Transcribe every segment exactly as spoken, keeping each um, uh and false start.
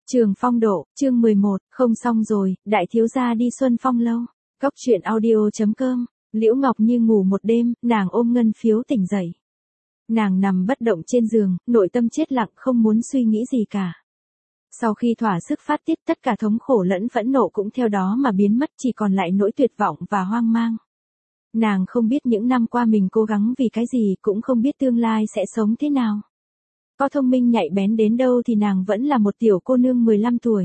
Trường Phong Độ, chương mười một, không xong rồi, đại thiếu gia đi Xuân Phong lâu. Cốc truyện audio.com, Liễu Ngọc Như ngủ một đêm, nàng ôm ngân phiếu tỉnh dậy. Nàng nằm bất động trên giường, nội tâm chết lặng không muốn suy nghĩ gì cả. Sau khi thỏa sức phát tiết tất cả thống khổ lẫn phẫn nộ cũng theo đó mà biến mất, chỉ còn lại nỗi tuyệt vọng và hoang mang. Nàng không biết những năm qua mình cố gắng vì cái gì, cũng không biết tương lai sẽ sống thế nào. Có thông minh nhạy bén đến đâu thì nàng vẫn là một tiểu cô nương mười lăm tuổi.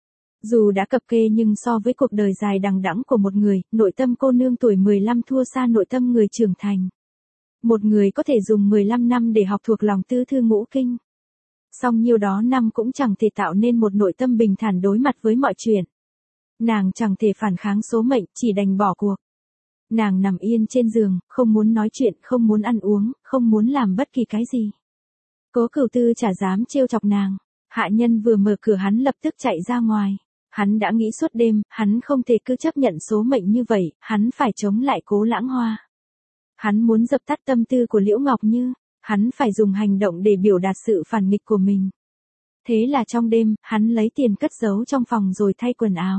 Dù đã cập kê nhưng so với cuộc đời dài đằng đẵng của một người, nội tâm cô nương tuổi mười lăm thua xa nội tâm người trưởng thành. Một người có thể dùng mười lăm năm để học thuộc lòng tứ thư ngũ kinh. Song nhiêu đó năm cũng chẳng thể tạo nên một nội tâm bình thản đối mặt với mọi chuyện. Nàng chẳng thể phản kháng số mệnh, chỉ đành bỏ cuộc. Nàng nằm yên trên giường, không muốn nói chuyện, không muốn ăn uống, không muốn làm bất kỳ cái gì. Cố Cửu Tư chả dám trêu chọc nàng. Hạ nhân vừa mở cửa hắn lập tức chạy ra ngoài. Hắn đã nghĩ suốt đêm, hắn không thể cứ chấp nhận số mệnh như vậy, hắn phải chống lại Cố Lãng Hoa. Hắn muốn dập tắt tâm tư của Liễu Ngọc Như, hắn phải dùng hành động để biểu đạt sự phản nghịch của mình. Thế là trong đêm, hắn lấy tiền cất giấu trong phòng rồi thay quần áo.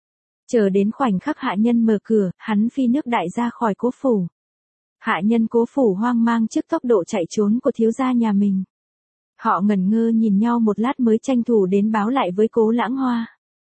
Chờ đến khoảnh khắc hạ nhân mở cửa, hắn phi nước đại ra khỏi Cố phủ. Hạ nhân Cố phủ hoang mang trước tốc độ chạy trốn của thiếu gia nhà mình. Họ ngẩn ngơ nhìn nhau một lát mới tranh thủ đến báo lại với Cố Lãng Hoa.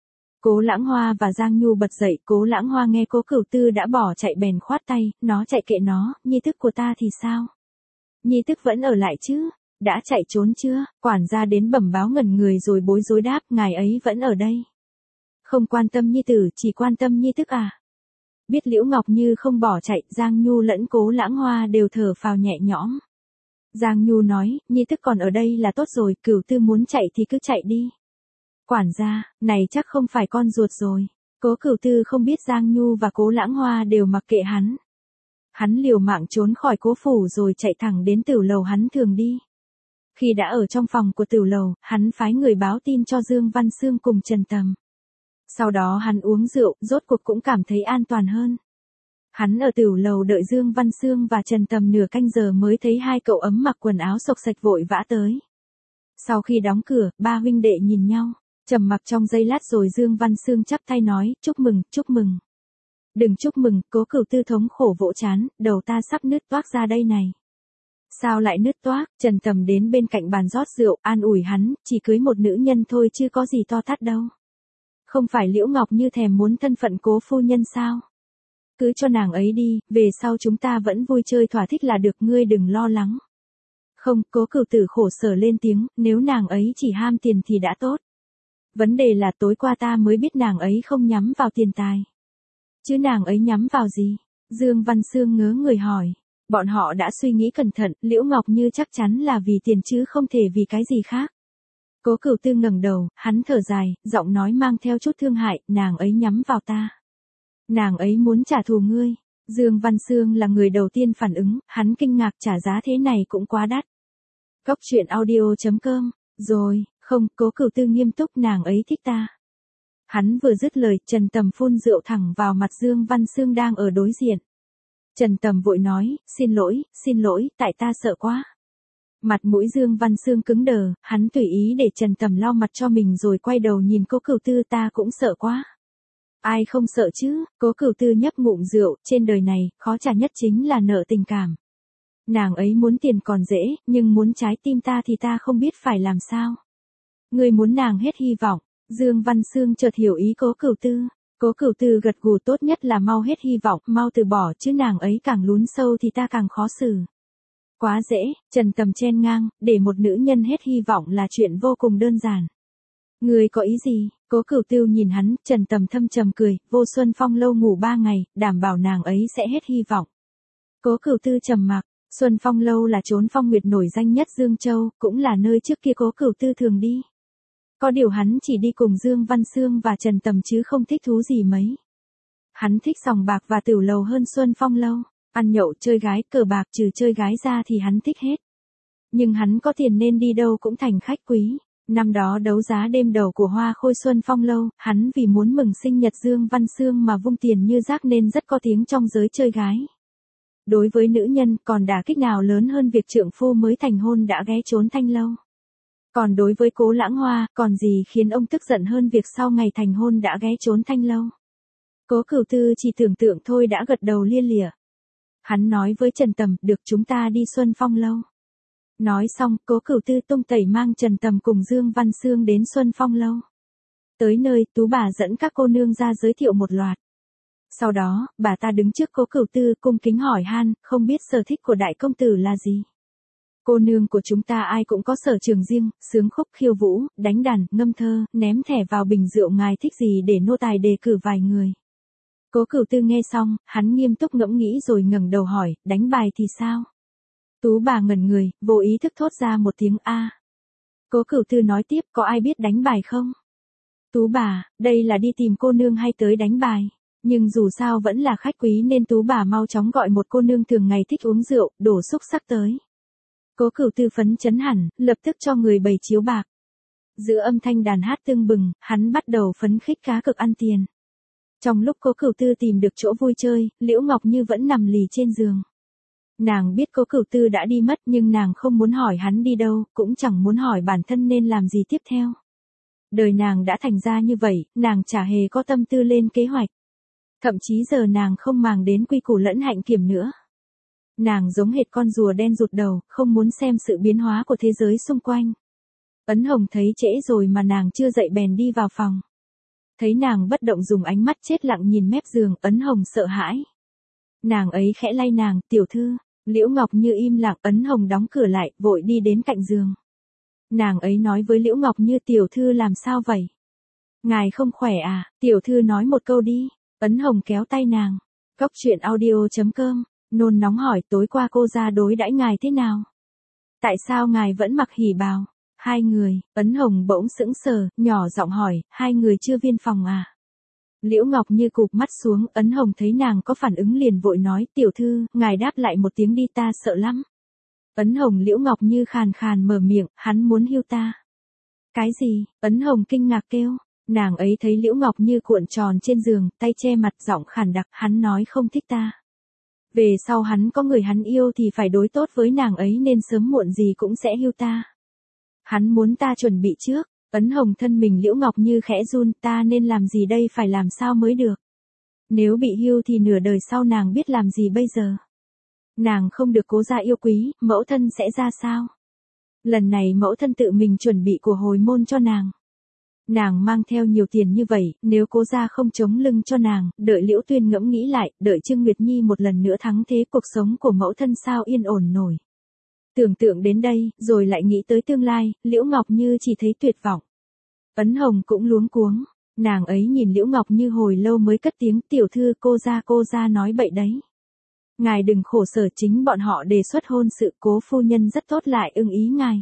Cố Lãng Hoa và Giang Nhu bật dậy, Cố Lãng Hoa nghe Cố Cửu Tư đã bỏ chạy bèn khoát tay, nó chạy kệ nó, nhi tức của ta thì sao? Nhi tức vẫn ở lại chứ, đã chạy trốn chưa? Quản gia đến bẩm báo ngẩn người rồi bối rối đáp, ngài ấy vẫn ở đây. Không quan tâm nhi tử, chỉ quan tâm nhi tức à? Biết Liễu Ngọc Như không bỏ chạy, Giang Nhu lẫn Cố Lãng Hoa đều thở phào nhẹ nhõm. Giang Nhu nói, nhi tức còn ở đây là tốt rồi, Cửu Tư muốn chạy thì cứ chạy đi. Quản gia, này chắc không phải con ruột rồi. Cố Cửu Tư không biết Giang Nhu và Cố Lãng Hoa đều mặc kệ hắn. Hắn liều mạng trốn khỏi Cố phủ rồi chạy thẳng đến tửu lầu hắn thường đi. Khi đã ở trong phòng của tửu lầu, hắn phái người báo tin cho Dương Văn Xương cùng Trần Tầm. Sau đó hắn uống rượu, rốt cuộc cũng cảm thấy an toàn hơn. Hắn ở tửu lầu đợi Dương Văn Xương và Trần Tầm nửa canh giờ mới thấy hai cậu ấm mặc quần áo xộc xạch vội vã tới. Sau khi đóng cửa, ba huynh đệ nhìn nhau, trầm mặc trong giây lát rồi Dương Văn Xương chắp tay nói, chúc mừng, chúc mừng. Đừng chúc mừng, Cố Cửu Tư thống khổ vỗ trán, đầu ta sắp nứt toác ra đây này. Sao lại nứt toác? Trần Tầm đến bên cạnh bàn rót rượu, an ủi hắn, chỉ cưới một nữ nhân thôi chứ có gì to tát đâu. Không phải Liễu Ngọc Như thèm muốn thân phận Cố phu nhân sao? Cứ cho nàng ấy đi, về sau chúng ta vẫn vui chơi thỏa thích là được, ngươi đừng lo lắng. Không, Cố Cửu Tử khổ sở lên tiếng, nếu nàng ấy chỉ ham tiền thì đã tốt. Vấn đề là tối qua ta mới biết nàng ấy không nhắm vào tiền tài. Chứ nàng ấy nhắm vào gì? Dương Văn Xương ngớ người hỏi. Bọn họ đã suy nghĩ cẩn thận, Liễu Ngọc Như chắc chắn là vì tiền chứ không thể vì cái gì khác. Cố Cửu Tư ngẩng đầu, hắn thở dài, giọng nói mang theo chút thương hại, nàng ấy nhắm vào ta. Nàng ấy muốn trả thù ngươi. Dương Văn Xương là người đầu tiên phản ứng, hắn kinh ngạc, trả giá thế này cũng quá đắt. Cốc truyện audio.com, rồi, không, Cố Cửu Tư nghiêm túc, nàng ấy thích ta. Hắn vừa dứt lời, Trần Tầm phun rượu thẳng vào mặt Dương Văn Xương đang ở đối diện. Trần Tầm vội nói, xin lỗi, xin lỗi, tại ta sợ quá. Mặt mũi Dương Văn Xương cứng đờ, hắn tùy ý để Trần Tầm lau mặt cho mình rồi quay đầu nhìn Cố Cửu Tư, ta cũng sợ quá. Ai không sợ chứ? Cố Cửu Tư nhấp ngụm rượu, trên đời này, khó trả nhất chính là nợ tình cảm. Nàng ấy muốn tiền còn dễ, nhưng muốn trái tim ta thì ta không biết phải làm sao. Ngươi muốn nàng hết hy vọng. Dương Văn Xương chợt hiểu ý Cố Cửu Tư. Cố Cửu Tư gật gù, tốt nhất là mau hết hy vọng, mau từ bỏ, chứ nàng ấy càng lún sâu thì ta càng khó xử. Quá dễ, Trần Tầm chen ngang, để một nữ nhân hết hy vọng là chuyện vô cùng đơn giản. Ngươi có ý gì? Cố Cửu Tư nhìn hắn, Trần Tầm thâm trầm cười, vô Xuân Phong lâu ngủ ba ngày, đảm bảo nàng ấy sẽ hết hy vọng. Cố Cửu Tư trầm mặc, Xuân Phong lâu là chốn phong nguyệt nổi danh nhất Dương Châu, cũng là nơi trước kia Cố Cửu Tư thường đi. Có điều hắn chỉ đi cùng Dương Văn Xương và Trần Tầm chứ không thích thú gì mấy. Hắn thích sòng bạc và tửu lầu hơn Xuân Phong lâu, ăn nhậu chơi gái, cờ bạc trừ chơi gái ra thì hắn thích hết. Nhưng hắn có tiền nên đi đâu cũng thành khách quý. Năm đó đấu giá đêm đầu của Hoa Khôi Xuân Phong lâu, hắn vì muốn mừng sinh nhật Dương Văn Xương mà vung tiền như rác nên rất có tiếng trong giới chơi gái. Đối với nữ nhân, còn đả kích nào lớn hơn việc trượng phu mới thành hôn đã ghé trốn thanh lâu. Còn đối với Cố Lãng Hoa, còn gì khiến ông tức giận hơn việc sau ngày thành hôn đã ghé trốn Thanh Lâu. Cố Cửu Tư chỉ tưởng tượng thôi đã gật đầu lia lịa. Hắn nói với Trần Tầm, được chúng ta đi Xuân Phong Lâu. Nói xong, Cố Cửu Tư tung tẩy mang Trần Tầm cùng Dương Văn Xương đến Xuân Phong Lâu. Tới nơi, Tú bà dẫn các cô nương ra giới thiệu một loạt. Sau đó, bà ta đứng trước Cố Cửu Tư cung kính hỏi han, không biết sở thích của đại công tử là gì. Cô nương của chúng ta ai cũng có sở trường riêng, sướng khúc khiêu vũ, đánh đàn, ngâm thơ, ném thẻ vào bình rượu, ngài thích gì để nô tài đề cử vài người. Cố Cửu Tư nghe xong, hắn nghiêm túc ngẫm nghĩ rồi ngẩng đầu hỏi, đánh bài thì sao? Tú bà ngẩn người, vô ý thức thốt ra một tiếng a. Cố Cửu Tư nói tiếp, có ai biết đánh bài không? Tú bà, đây là đi tìm cô nương hay tới đánh bài? Nhưng dù sao vẫn là khách quý nên Tú bà mau chóng gọi một cô nương thường ngày thích uống rượu, đổ xúc sắc tới. Cố Cửu Tư phấn chấn hẳn, lập tức cho người bày chiếu bạc. Giữa âm thanh đàn hát tưng bừng, hắn bắt đầu phấn khích cá cược ăn tiền. Trong lúc Cố Cửu Tư tìm được chỗ vui chơi, Liễu Ngọc Như vẫn nằm lì trên giường. Nàng biết Cố Cửu Tư đã đi mất nhưng nàng không muốn hỏi hắn đi đâu, cũng chẳng muốn hỏi bản thân nên làm gì tiếp theo. Đời nàng đã thành ra như vậy, nàng chả hề có tâm tư lên kế hoạch. Thậm chí giờ nàng không màng đến quy củ lẫn hạnh kiểm nữa. Nàng giống hệt con rùa đen rụt đầu, không muốn xem sự biến hóa của thế giới xung quanh. Ấn Hồng thấy trễ rồi mà nàng chưa dậy bèn đi vào phòng. Thấy nàng bất động dùng ánh mắt chết lặng nhìn mép giường, Ấn Hồng sợ hãi. Nàng ấy khẽ lay nàng, tiểu thư. Liễu Ngọc Như im lặng, Ấn Hồng đóng cửa lại, vội đi đến cạnh giường. Nàng ấy nói với Liễu Ngọc Như, tiểu thư làm sao vậy? Ngài không khỏe à? Tiểu thư nói một câu đi. Ấn Hồng kéo tay nàng. Cốc truyện audio chấm com, nôn nóng hỏi, tối qua cô ra đối đãi ngài thế nào? Tại sao ngài vẫn mặc hỉ bào? Hai người, Ấn Hồng bỗng sững sờ, nhỏ giọng hỏi, hai người chưa viên phòng à? Liễu Ngọc Như cụp mắt xuống, Ấn Hồng thấy nàng có phản ứng liền vội nói, tiểu thư, ngài đáp lại một tiếng đi, ta sợ lắm. Ấn Hồng Liễu Ngọc Như khàn khàn mở miệng, hắn muốn hưu ta. Cái gì? Ấn Hồng kinh ngạc kêu. Nàng ấy thấy Liễu Ngọc Như cuộn tròn trên giường, tay che mặt, giọng khàn đặc, hắn nói không thích ta. Về sau hắn có người hắn yêu thì phải đối tốt với nàng ấy nên sớm muộn gì cũng sẽ hưu ta. Hắn muốn ta chuẩn bị trước. Ấn Hồng thân mình Liễu Ngọc Như khẽ run, ta nên làm gì đây, phải làm sao mới được. Nếu bị hưu thì nửa đời sau nàng biết làm gì bây giờ. Nàng không được Cố gia yêu quý, mẫu thân sẽ ra sao? Lần này mẫu thân tự mình chuẩn bị của hồi môn cho nàng. Nàng mang theo nhiều tiền như vậy, nếu Cố gia không chống lưng cho nàng, đợi Liễu Tuyên ngẫm nghĩ lại, đợi Trương Nguyệt Nhi một lần nữa thắng thế, cuộc sống của mẫu thân sao yên ổn nổi. Tưởng tượng đến đây, rồi lại nghĩ tới tương lai, Liễu Ngọc Như chỉ thấy tuyệt vọng. Ấn Hồng cũng luống cuống, nàng ấy nhìn Liễu Ngọc Như hồi lâu mới cất tiếng, tiểu thư, cô gia cô gia nói bậy đấy. Ngài đừng khổ sở, chính bọn họ đề xuất hôn sự, Cố phu nhân rất tốt lại ưng ý ngài.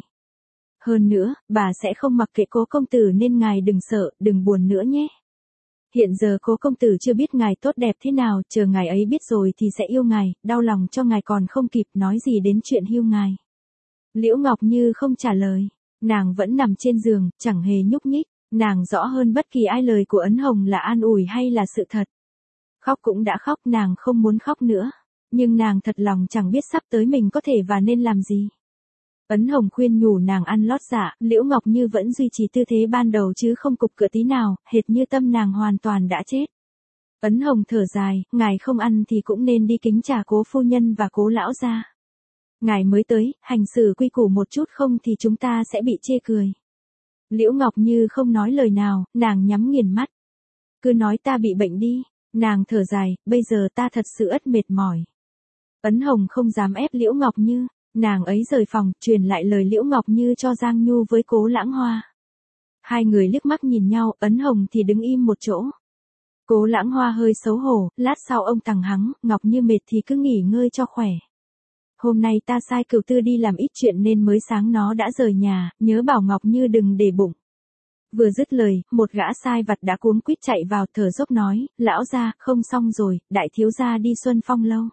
Hơn nữa, bà sẽ không mặc kệ Cố công tử nên ngài đừng sợ, đừng buồn nữa nhé. Hiện giờ Cố công tử chưa biết ngài tốt đẹp thế nào, chờ ngài ấy biết rồi thì sẽ yêu ngài, đau lòng cho ngài còn không kịp nói gì đến chuyện hưu ngài. Liễu Ngọc Như không trả lời, nàng vẫn nằm trên giường, chẳng hề nhúc nhích, nàng rõ hơn bất kỳ ai lời của Ấn Hồng là an ủi hay là sự thật. Khóc cũng đã khóc, nàng không muốn khóc nữa, nhưng nàng thật lòng chẳng biết sắp tới mình có thể và nên làm gì. Ấn Hồng khuyên nhủ nàng ăn lót dạ, Liễu Ngọc Như vẫn duy trì tư thế ban đầu chứ không cục cựa tí nào, hệt như tâm nàng hoàn toàn đã chết. Ấn Hồng thở dài, ngài không ăn thì cũng nên đi kính trà Cố phu nhân và Cố lão gia. Ngài mới tới, hành xử quy củ một chút không thì chúng ta sẽ bị chê cười. Liễu Ngọc Như không nói lời nào, nàng nhắm nghiền mắt. Cứ nói ta bị bệnh đi, nàng thở dài, bây giờ ta thật sự ất mệt mỏi. Ấn Hồng không dám ép Liễu Ngọc Như, nàng ấy rời phòng, truyền lại lời Liễu Ngọc Như cho Giang Nhu với Cố Lãng Hoa. Hai người liếc mắt nhìn nhau, Ấn Hồng thì đứng im một chỗ. Cố Lãng Hoa hơi xấu hổ, lát sau ông thằng hắng, Ngọc Như mệt thì cứ nghỉ ngơi cho khỏe. Hôm nay ta sai Cửu Tư đi làm ít chuyện nên mới sáng nó đã rời nhà, nhớ bảo Ngọc Như đừng để bụng. Vừa dứt lời, một gã sai vặt đã cuống quýt chạy vào thở dốc nói, lão gia, không xong rồi, đại thiếu gia đi Xuân Phong lâu.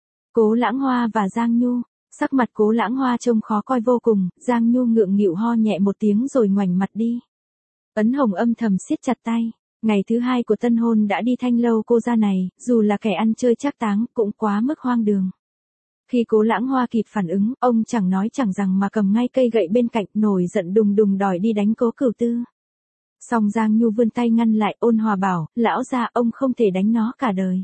Cố Lãng Hoa và Giang Nhu, sắc mặt Cố Lãng Hoa trông khó coi vô cùng, Giang Nhu ngượng nghịu ho nhẹ một tiếng rồi ngoảnh mặt đi. Ấn Hồng âm thầm siết chặt tay, ngày thứ hai của tân hôn đã đi Thanh lâu cô gia này, dù là kẻ ăn chơi trác táng, cũng quá mức hoang đường. Khi Cố Lãng Hoa kịp phản ứng, ông chẳng nói chẳng rằng mà cầm ngay cây gậy bên cạnh, nổi giận đùng đùng đòi đi đánh Cố Cửu Tư. Song Giang Nhu vươn tay ngăn lại, ôn hòa bảo, lão gia ông không thể đánh nó cả đời.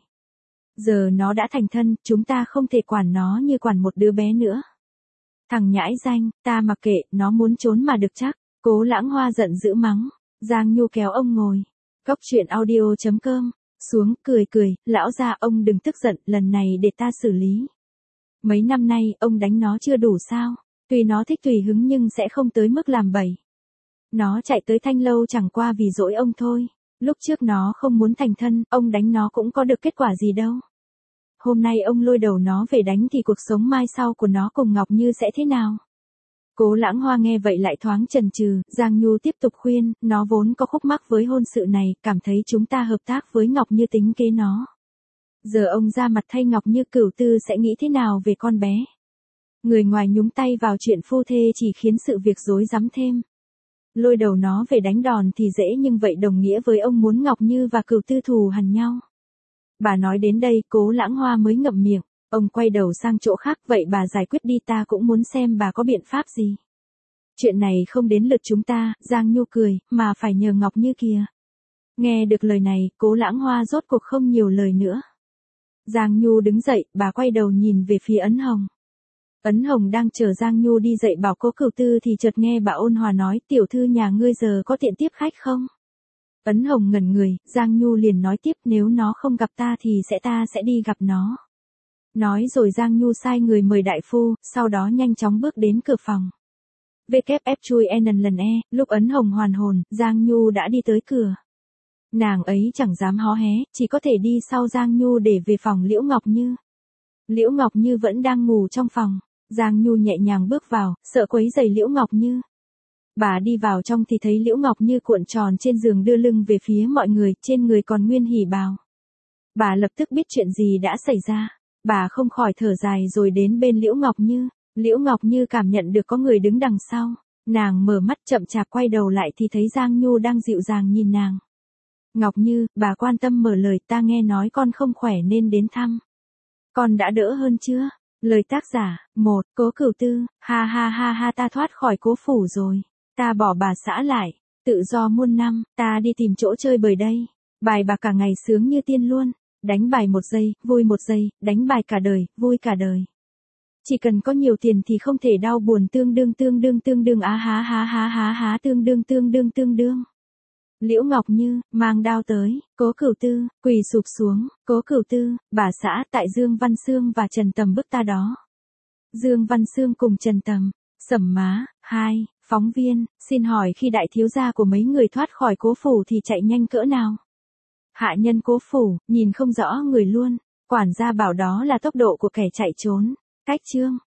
Giờ nó đã thành thân, chúng ta không thể quản nó như quản một đứa bé nữa. Thằng nhãi danh, ta mặc kệ, nó muốn trốn mà được chắc. Cố Lãng Hoa giận dữ mắng. Giang Nhu kéo ông ngồi. Cốc truyện audio chấm com. Xuống, cười cười, lão gia ông đừng tức giận, lần này để ta xử lý. Mấy năm nay, ông đánh nó chưa đủ sao? Tuy nó thích tùy hứng nhưng sẽ không tới mức làm bậy. Nó chạy tới Thanh Lâu chẳng qua vì dỗi ông thôi. Lúc trước nó không muốn thành thân, ông đánh nó cũng có được kết quả gì đâu. Hôm nay ông lôi đầu nó về đánh thì cuộc sống mai sau của nó cùng Ngọc Như sẽ thế nào? Cố Lãng Hoa nghe vậy lại thoáng chần chừ, Giang Nhu tiếp tục khuyên, nó vốn có khúc mắc với hôn sự này, cảm thấy chúng ta hợp tác với Ngọc Như tính kế nó. Giờ ông ra mặt thay Ngọc Như Cửu Tư sẽ nghĩ thế nào về con bé? Người ngoài nhúng tay vào chuyện phu thê chỉ khiến sự việc rối rắm thêm. Lôi đầu nó về đánh đòn thì dễ nhưng vậy đồng nghĩa với ông muốn Ngọc Như và Cửu Tư thù hằn nhau. Bà nói đến đây, Cố Lãng Hoa mới ngậm miệng, ông quay đầu sang chỗ khác, vậy bà giải quyết đi, ta cũng muốn xem bà có biện pháp gì. Chuyện này không đến lượt chúng ta, Giang Nhu cười, mà phải nhờ Ngọc Như kìa. Nghe được lời này, Cố Lãng Hoa rốt cuộc không nhiều lời nữa. Giang Nhu đứng dậy, bà quay đầu nhìn về phía Ấn Hồng. Ấn Hồng đang chờ Giang Nhu đi dậy bảo Cố Cửu Tư thì chợt nghe bà ôn hòa nói, tiểu thư nhà ngươi giờ có tiện tiếp khách không? Ấn Hồng ngẩn người, Giang Nhu liền nói tiếp, nếu nó không gặp ta thì sẽ ta sẽ đi gặp nó. Nói rồi Giang Nhu sai người mời đại phu, sau đó nhanh chóng bước đến cửa phòng. vê kép ép chui N lần E, lúc Ấn Hồng hoàn hồn, Giang Nhu đã đi tới cửa. Nàng ấy chẳng dám hó hé, chỉ có thể đi sau Giang Nhu để về phòng Liễu Ngọc Như. Liễu Ngọc Như vẫn đang ngủ trong phòng, Giang Nhu nhẹ nhàng bước vào, sợ quấy rầy Liễu Ngọc Như. Bà đi vào trong thì thấy Liễu Ngọc Như cuộn tròn trên giường đưa lưng về phía mọi người, trên người còn nguyên hỉ bào. Bà lập tức biết chuyện gì đã xảy ra, bà không khỏi thở dài rồi đến bên Liễu Ngọc Như. Liễu Ngọc Như cảm nhận được có người đứng đằng sau, nàng mở mắt chậm chạp quay đầu lại thì thấy Giang Nhu đang dịu dàng nhìn nàng. Ngọc Như, bà quan tâm mở lời, ta nghe nói con không khỏe nên đến thăm. Con đã đỡ hơn chưa? Lời tác giả, một, Cố Cửu Tư, ha ha ha ha ta thoát khỏi Cố phủ rồi. Ta bỏ bà xã lại, tự do muôn năm, ta đi tìm chỗ chơi bời đây. Bài bà cả ngày sướng như tiên luôn, đánh bài một giây, vui một giây, đánh bài cả đời, vui cả đời. Chỉ cần có nhiều tiền thì không thể đau buồn tương đương tương đương tương đương á há há há há há tương đương tương đương tương đương. Liễu Ngọc Như, mang đao tới, Cố Cửu Tư, quỳ sụp xuống, Cố Cửu Tư, bà xã, tại Dương Văn Xương và Trần Tầm bức ta đó. Dương Văn Xương cùng Trần Tầm, Sẩm Má, hai, phóng viên, xin hỏi khi đại thiếu gia của mấy người thoát khỏi Cố phủ thì chạy nhanh cỡ nào? Hạ nhân Cố phủ, nhìn không rõ người luôn, quản gia bảo đó là tốc độ của kẻ chạy trốn. Cách chương